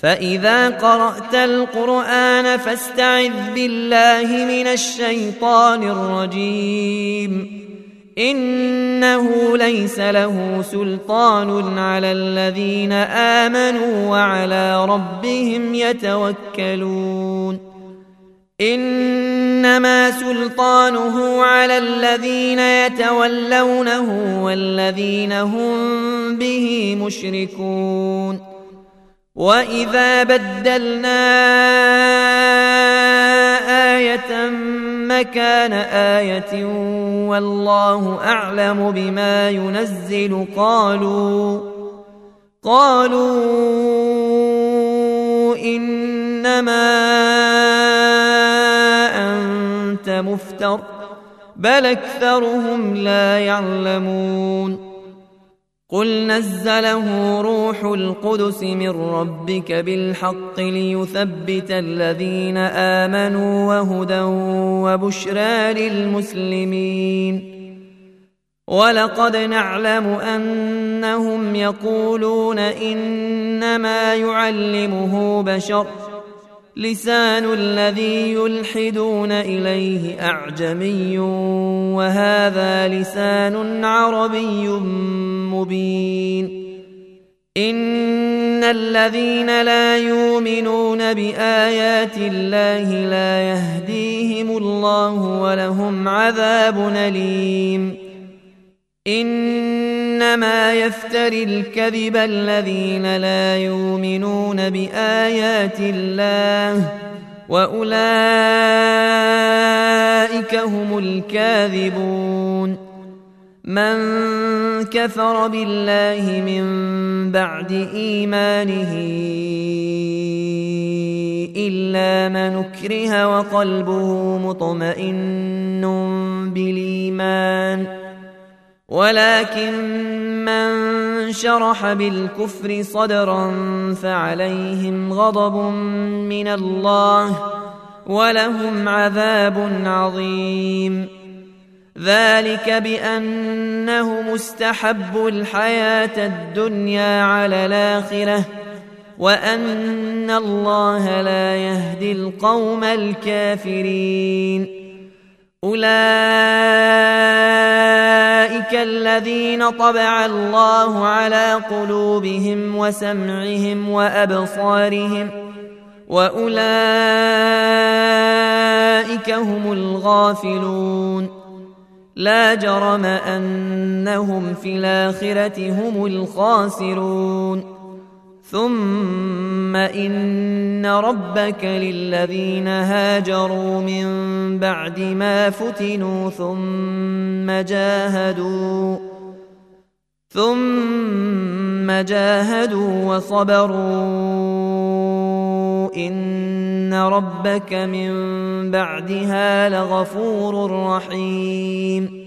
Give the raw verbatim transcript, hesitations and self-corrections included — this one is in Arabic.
فإذا قرأت القرآن فاستعذ بالله من الشيطان الرجيم إنه ليس له سلطان على الذين آمنوا وعلى ربهم يتوكلون إنما سلطانه على الذين يتولونه والذين هم به مشركون وإذا بدلنا آية مكان آية والله أعلم بما ينزل قالوا قالوا إنما أنت مفتر بل أكثرهم لا يعلمون قل نزله روح القدس من ربك بالحق ليثبت الذين آمنوا وهدى وبشرى للمسلمين ولقد نعلم أنهم يقولون إنما يعلمه بشر لسان الذي يلحدون إليه أعجمي وهذا لسان عربي مبين إن الذين لا يؤمنون بآيات الله لا يهديهم الله ولهم عذاب أليم إنما يفتري الكذب الذين لا يؤمنون بآيات الله وأولئك هم الكاذبون من كفر بالله من بعد إيمانه إلا من أكره وقلبه مطمئن بالإيمان ولكن من شرح بالكفر صدرا فعليهم غضب من الله ولهم عذاب عظيم ذلك بأنه مستحب الحياة الدنيا على الآخرة وأن الله لا يهدي القوم الكافرين أولئك الذين طبع الله على قلوبهم وسمعهم وأبصارهم وأولئك هم الغافلون لا جرم أنهم في الآخرة هم الخاسرون ثم إن ربك للذين هاجروا من بعد ما فتنوا ثم جاهدوا ثم جاهدوا وصبروا إن ربك من بعدها لغفور رحيم